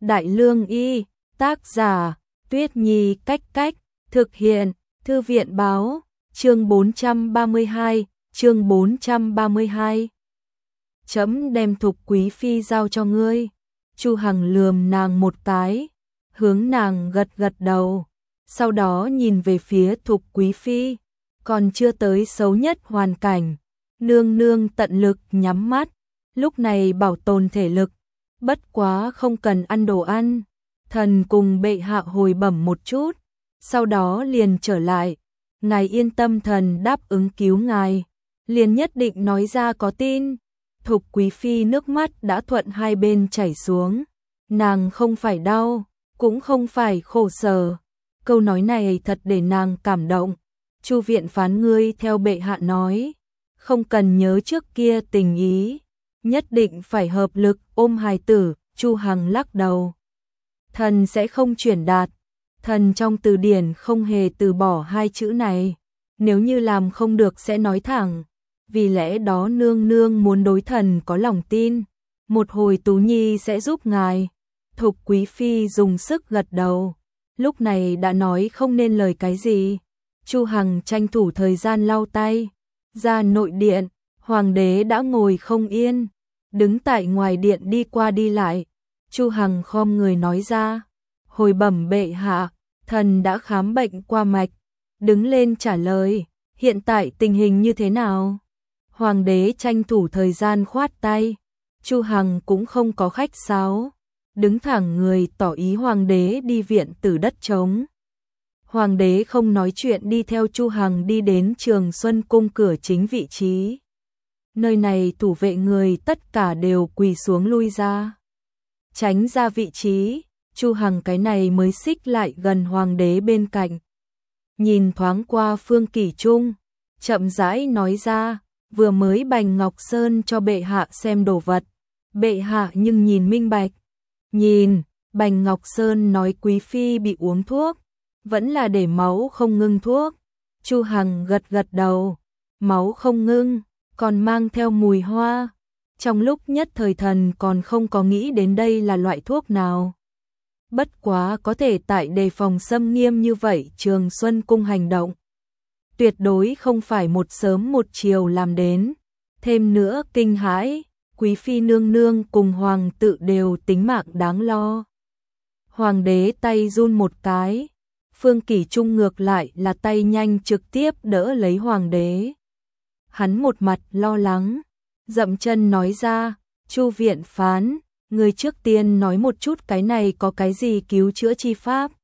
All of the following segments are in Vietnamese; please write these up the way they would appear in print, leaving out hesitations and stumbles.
Đại Lương Y, tác giả, Tuyết Nhi Cách Cách, thực hiện, Thư viện Báo, chương 432, chương 432. Chấm đem Thục Quý Phi giao cho ngươi. Chu Hằng lườm nàng một cái, hướng nàng gật gật đầu, sau đó nhìn về phía Thục Quý Phi, còn chưa tới xấu nhất hoàn cảnh, nương nương tận lực nhắm mắt, lúc này bảo tồn thể lực, bất quá không cần ăn đồ ăn. Thần cùng bệ hạ hồi bẩm một chút, sau đó liền trở lại, ngài yên tâm, thần đáp ứng cứu ngài, liền nhất định nói ra có tin. Thục Quý Phi nước mắt đã thuận hai bên chảy xuống, nàng không phải đau, cũng không phải khổ sở, câu nói này thật để nàng cảm động. Chu viện phán, ngươi theo bệ hạ nói, không cần nhớ trước kia tình ý, nhất định phải hợp lực ôm hài tử. Chu Hằng lắc đầu, thần sẽ không chuyển đạt, thần trong từ điển không hề từ bỏ hai chữ này, nếu như làm không được sẽ nói thẳng, vì lẽ đó nương nương muốn đối thần có lòng tin, một hồi Tú Nhi sẽ giúp ngài. Thục Quý Phi dùng sức gật đầu, lúc này đã nói không nên lời cái gì. Chu Hằng tranh thủ thời gian lau tay, ra nội điện, hoàng đế đã ngồi không yên, đứng tại ngoài điện đi qua đi lại. Chu Hằng khom người nói ra, hồi bẩm bệ hạ, thần đã khám bệnh qua mạch, đứng lên trả lời, hiện tại tình hình như thế nào? Hoàng đế tranh thủ thời gian khoát tay, Chu Hằng cũng không có khách sáo, đứng thẳng người tỏ ý hoàng đế đi viện tử đất trống. Hoàng đế không nói chuyện đi theo Chu Hằng đi đến Trường Xuân cung cửa chính vị trí. Nơi này thủ vệ người tất cả đều quỳ xuống lui ra, tránh ra vị trí. Chu Hằng cái này mới xích lại gần hoàng đế bên cạnh, nhìn thoáng qua Phương Kỷ Trung, chậm rãi nói ra, vừa mới Bành Ngọc Sơn cho bệ hạ xem đồ vật, bệ hạ nhưng nhìn minh bạch. Nhìn, Bành Ngọc Sơn nói Quý Phi bị uống thuốc, vẫn là để máu không ngưng thuốc. Chu Hằng gật gật đầu, máu không ngưng, còn mang theo mùi hoa. Trong lúc nhất thời thần còn không có nghĩ đến đây là loại thuốc nào. Bất quá có thể tại đề phòng xâm nghiêm như vậy Trường Xuân cung hành động, tuyệt đối không phải một sớm một chiều làm đến. Thêm nữa kinh hãi, Quý Phi nương nương cùng hoàng tự đều tính mạng đáng lo. Hoàng đế tay run một cái, Phương Kỷ Trung ngược lại là tay nhanh trực tiếp đỡ lấy hoàng đế. Hắn một mặt lo lắng, dậm chân nói ra, Chu viện phán, người trước tiên nói một chút cái này có cái gì cứu chữa chi pháp.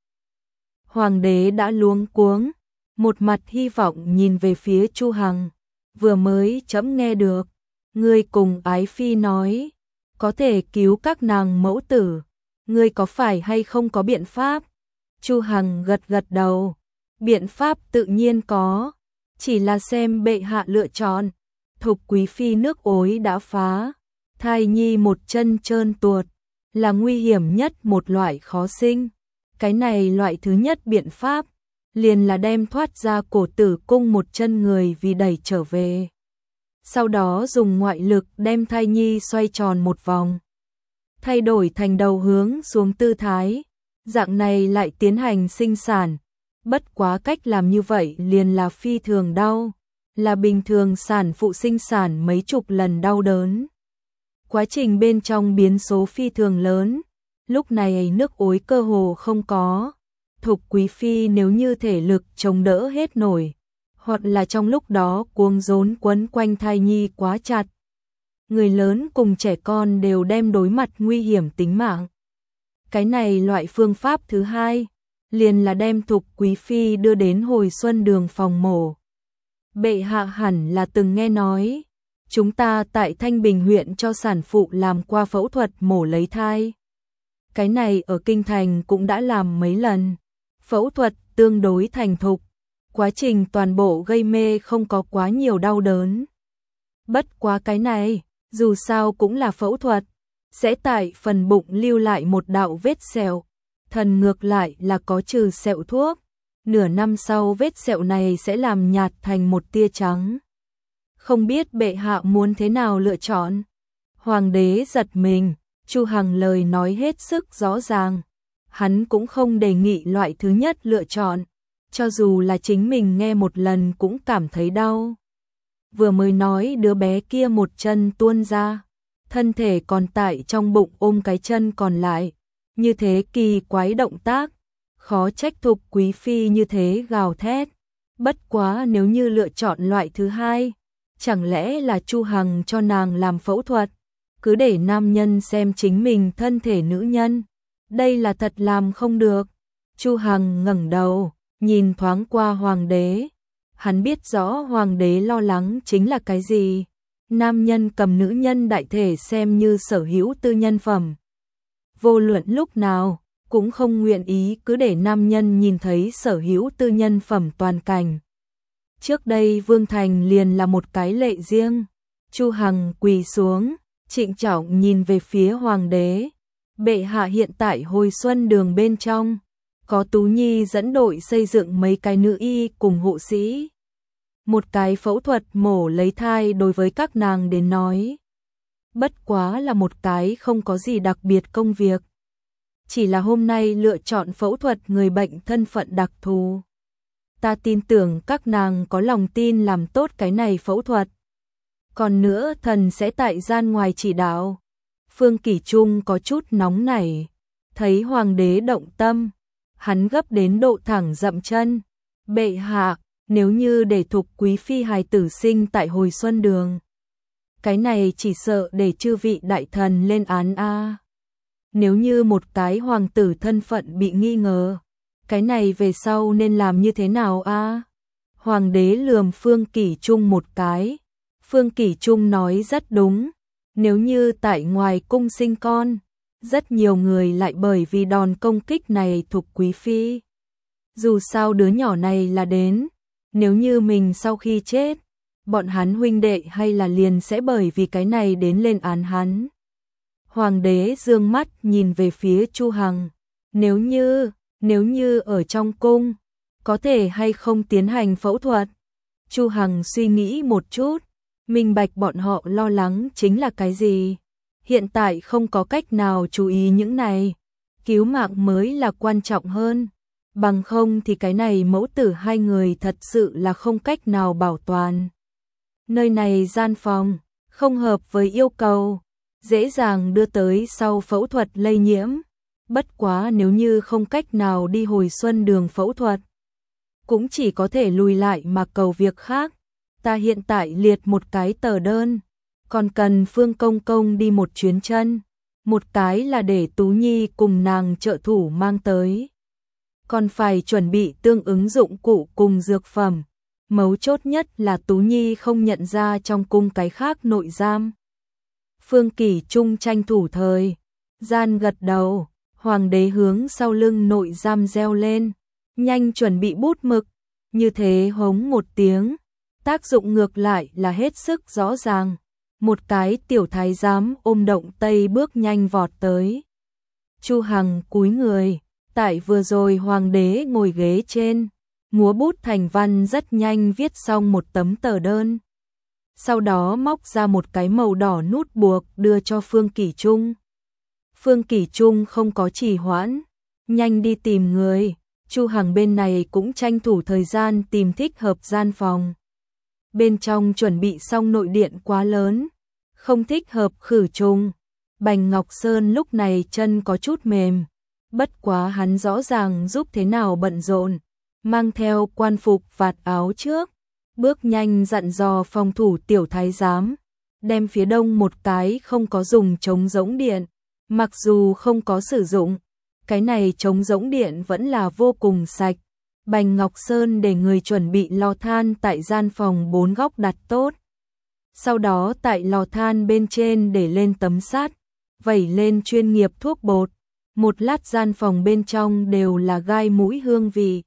Hoàng đế đã luống cuống, một mặt hy vọng nhìn về phía Chu Hằng, vừa mới chấm nghe được, ngươi cùng ái phi nói, có thể cứu các nàng mẫu tử, ngươi có phải hay không có biện pháp? Chu Hằng gật gật đầu, biện pháp tự nhiên có, chỉ là xem bệ hạ lựa chọn. Thục Quý Phi nước ối đã phá, thai nhi một chân trơn tuột, là nguy hiểm nhất một loại khó sinh. Cái này loại thứ nhất biện pháp, liền là đem thoát ra cổ tử cung một chân người vì đẩy trở về. Sau đó dùng ngoại lực đem thai nhi xoay tròn một vòng, thay đổi thành đầu hướng xuống tư thái, dạng này lại tiến hành sinh sản. Bất quá cách làm như vậy liền là phi thường đau, là bình thường sản phụ sinh sản mấy chục lần đau đớn. Quá trình bên trong biến số phi thường lớn, lúc này nước ối cơ hồ không có. Thục Quý Phi nếu như thể lực chống đỡ hết nổi, hoặc là trong lúc đó cuống rốn quấn quanh thai nhi quá chặt, người lớn cùng trẻ con đều đem đối mặt nguy hiểm tính mạng. Cái này loại phương pháp thứ hai, liền là đem Thục Quý Phi đưa đến Hồi Xuân đường phòng mổ. Bệ hạ hẳn là từng nghe nói, chúng ta tại Thanh Bình huyện cho sản phụ làm qua phẫu thuật mổ lấy thai. Cái này ở Kinh Thành cũng đã làm mấy lần. Phẫu thuật tương đối thành thục, quá trình toàn bộ gây mê, không có quá nhiều đau đớn. Bất quá cái này, dù sao cũng là phẫu thuật, sẽ tại phần bụng lưu lại một đạo vết sẹo. Thần ngược lại là có trừ sẹo thuốc, nửa năm sau vết sẹo này sẽ làm nhạt thành một tia trắng. Không biết bệ hạ muốn thế nào lựa chọn? Hoàng đế giật mình, Chu Hằng lời nói hết sức rõ ràng. Hắn cũng không đề nghị loại thứ nhất lựa chọn, cho dù là chính mình nghe một lần cũng cảm thấy đau. Vừa mới nói đứa bé kia một chân tuôn ra, thân thể còn tại trong bụng ôm cái chân còn lại, như thế kỳ quái động tác, khó trách Thục Quý Phi như thế gào thét. Bất quá nếu như lựa chọn loại thứ hai, chẳng lẽ là Chu Hằng cho nàng làm phẫu thuật, cứ để nam nhân xem chính mình thân thể nữ nhân, đây là thật làm không được. Chu Hằng ngẩng đầu, nhìn thoáng qua hoàng đế, hắn biết rõ hoàng đế lo lắng chính là cái gì. Nam nhân cầm nữ nhân đại thể xem như sở hữu tư nhân phẩm, vô luận lúc nào cũng không nguyện ý cứ để nam nhân nhìn thấy sở hữu tư nhân phẩm toàn cảnh. Trước đây Vương Thành liền là một cái lệ riêng. Chu Hằng quỳ xuống, trịnh trọng nhìn về phía hoàng đế. Bệ hạ hiện tại Hồi Xuân Đường bên trong, có Tú Nhi dẫn đội xây dựng mấy cái nữ y cùng hộ sĩ. Một cái phẫu thuật mổ lấy thai đối với các nàng đến nói, bất quá là một cái không có gì đặc biệt công việc. Chỉ là hôm nay lựa chọn phẫu thuật người bệnh thân phận đặc thù. Ta tin tưởng các nàng có lòng tin làm tốt cái này phẫu thuật. Còn nữa thần sẽ tại gian ngoài chỉ đạo. Phương Kỷ Trung có chút nóng nảy, thấy hoàng đế động tâm, hắn gấp đến độ thẳng dậm chân. Bệ hạ, nếu như để Thục Quý Phi hài tử sinh tại Hồi Xuân Đường, cái này chỉ sợ để chư vị đại thần lên án a. Nếu như một cái hoàng tử thân phận bị nghi ngờ, cái này về sau nên làm như thế nào a? Hoàng đế lườm Phương Kỷ Trung một cái. Phương Kỷ Trung nói rất đúng, nếu như tại ngoài cung sinh con, rất nhiều người lại bởi vì đòn công kích này Thục Quý Phi. Dù sao đứa nhỏ này là đến, nếu như mình sau khi chết, bọn hắn huynh đệ hay là liền sẽ bởi vì cái này đến lên án hắn. Hoàng đế dương mắt nhìn về phía Chu Hằng, nếu như ở trong cung, có thể hay không tiến hành phẫu thuật. Chu Hằng suy nghĩ một chút, minh bạch bọn họ lo lắng chính là cái gì. Hiện tại không có cách nào chú ý những này, cứu mạng mới là quan trọng hơn. Bằng không thì cái này mẫu tử hai người thật sự là không cách nào bảo toàn. Nơi này gian phòng, không hợp với yêu cầu, dễ dàng đưa tới sau phẫu thuật lây nhiễm. Bất quá nếu như không cách nào đi Hồi Xuân Đường phẫu thuật, cũng chỉ có thể lùi lại mà cầu việc khác. Ta hiện tại liệt một cái tờ đơn, còn cần Phương Công Công đi một chuyến chân. Một cái là để Tú Nhi cùng nàng trợ thủ mang tới, còn phải chuẩn bị tương ứng dụng cụ cùng dược phẩm. Mấu chốt nhất là Tú Nhi không nhận ra trong cung cái khác nội giam. Phương Kỷ Trung tranh thủ thời gian gật đầu, hoàng đế hướng sau lưng nội giam reo lên, nhanh chuẩn bị bút mực, như thế hống một tiếng, tác dụng ngược lại là hết sức rõ ràng. Một cái tiểu thái giám ôm động tây bước nhanh vọt tới. Chu Hằng cúi người, tại vừa rồi hoàng đế ngồi ghế trên, múa bút thành văn rất nhanh viết xong một tấm tờ đơn. Sau đó móc ra một cái màu đỏ nút buộc đưa cho Phương Kỷ Trung. Phương Kỷ Trung không có trì hoãn, nhanh đi tìm người. Chu Hằng bên này cũng tranh thủ thời gian tìm thích hợp gian phòng. Bên trong chuẩn bị xong nội điện quá lớn, không thích hợp khử trùng. Bành Ngọc Sơn lúc này chân có chút mềm, bất quá hắn rõ ràng giúp thế nào bận rộn, mang theo quan phục vạt áo trước, bước nhanh dặn dò phòng thủ tiểu thái giám, đem phía đông một cái không có dùng chống rỗng điện, mặc dù không có sử dụng, cái này chống rỗng điện vẫn là vô cùng sạch. Bành Ngọc Sơn để người chuẩn bị lò than tại gian phòng 4 góc đặt tốt. Sau đó tại lò than bên trên để lên tấm sắt, vẩy lên chuyên nghiệp thuốc bột. Một lát gian phòng bên trong đều là gai mũi hương vị.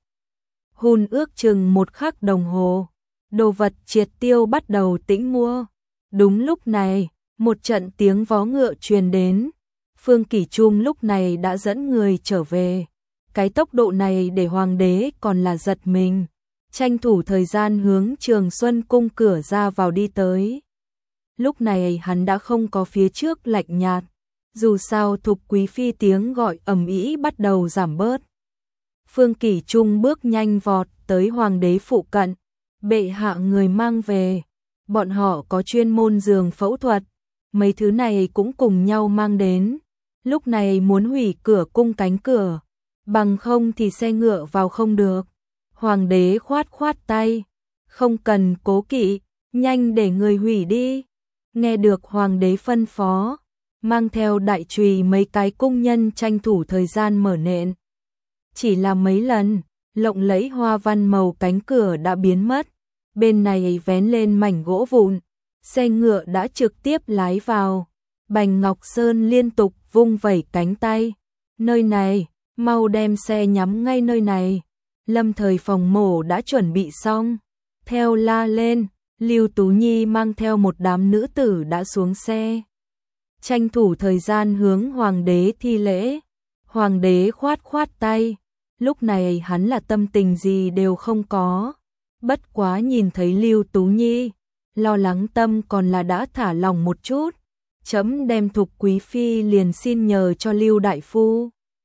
Hun ước chừng 1 khắc đồng hồ, đồ vật triệt tiêu bắt đầu tĩnh mua. Đúng lúc này, một trận tiếng vó ngựa truyền đến. Phương Kỷ Trung lúc này đã dẫn người trở về. Cái tốc độ này để hoàng đế còn là giật mình, tranh thủ thời gian hướng Trường Xuân cung cửa ra vào đi tới. Lúc này hắn đã không có phía trước lạnh nhạt, Dù sao Thục Quý Phi tiếng gọi ầm ĩ bắt đầu giảm bớt. Phương Kỷ Trung bước nhanh vọt tới hoàng đế phụ cận, bệ hạ người mang về, bọn họ có chuyên môn giường phẫu thuật, mấy thứ này cũng cùng nhau mang đến, lúc này muốn hủy cửa cung cánh cửa, bằng không thì xe ngựa vào không được. Hoàng đế khoát khoát tay, không cần cố kỵ, nhanh để người hủy đi. Nghe được hoàng đế phân phó, mang theo đại chùy mấy cái cung nhân tranh thủ thời gian mở nện. Chỉ là mấy lần, lộng lẫy hoa văn màu cánh cửa đã biến mất, bên này vén lên mảnh gỗ vụn, xe ngựa đã trực tiếp lái vào. Bành Ngọc Sơn liên tục vung vẩy cánh tay, nơi này, mau đem xe nhắm ngay nơi này. Lâm Thời phòng mổ đã chuẩn bị xong, theo la lên, Lưu Tú Nhi mang theo một đám nữ tử đã xuống xe. Tranh thủ thời gian hướng hoàng đế thi lễ, hoàng đế khoát khoát tay, lúc này hắn là tâm tình gì đều không có, bất quá nhìn thấy Lưu Tú Nhi, lo lắng tâm còn là đã thả lòng một chút, chấm đem Thục Quý Phi liền xin nhờ cho Lưu Đại Phu.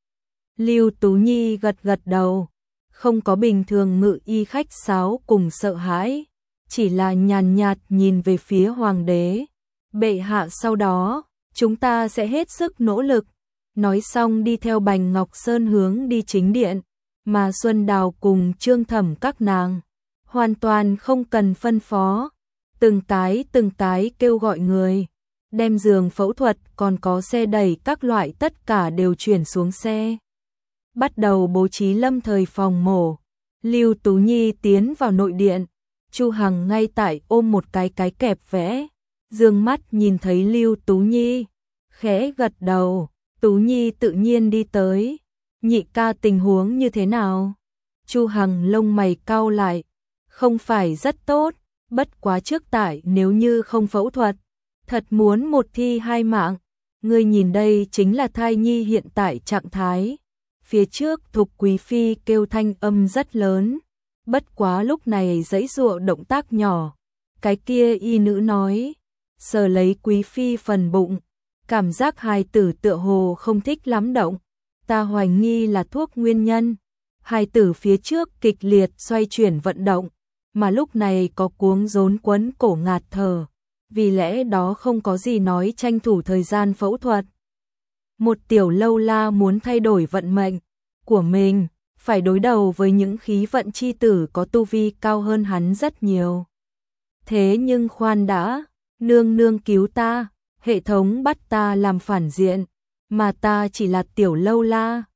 Lưu Tú Nhi gật gật đầu, không có bình thường ngự y khách sáo cùng sợ hãi, chỉ là nhàn nhạt nhìn về phía hoàng đế. Bệ hạ sau đó, chúng ta sẽ hết sức nỗ lực. Nói xong đi theo Bành Ngọc Sơn hướng đi chính điện, mà Xuân Đào cùng Trương Thẩm các nàng, hoàn toàn không cần phân phó, từng cái kêu gọi người, đem giường phẫu thuật còn có xe đẩy các loại tất cả đều chuyển xuống xe. Bắt đầu bố trí lâm thời phòng mổ, Lưu Tú Nhi tiến vào nội điện, Chu Hằng ngay tại ôm một cái kẹp vẽ, dương mắt nhìn thấy Lưu Tú Nhi, khẽ gật đầu, Tú Nhi tự nhiên đi tới, nhị ca tình huống như thế nào? Chu Hằng lông mày cau lại, không phải rất tốt, bất quá trước tại nếu như không phẫu thuật, thật muốn một thi hai mạng, ngươi nhìn đây chính là thai nhi hiện tại trạng thái. Phía trước Thục Quý Phi kêu thanh âm rất lớn, bất quá lúc này giãy giụa động tác nhỏ, cái kia y nữ nói, sờ lấy Quý Phi phần bụng, cảm giác hài tử tựa hồ không thích lắm động, ta hoài nghi là thuốc nguyên nhân. Hài tử phía trước kịch liệt xoay chuyển vận động, mà lúc này có cuống rốn quấn cổ ngạt thở, vì lẽ đó không có gì nói tranh thủ thời gian phẫu thuật. Một tiểu lâu la muốn thay đổi vận mệnh của mình, phải đối đầu với những khí vận chi tử có tu vi cao hơn hắn rất nhiều. Thế nhưng khoan đã, nương nương cứu ta, hệ thống bắt ta làm phản diện, mà ta chỉ là tiểu lâu la,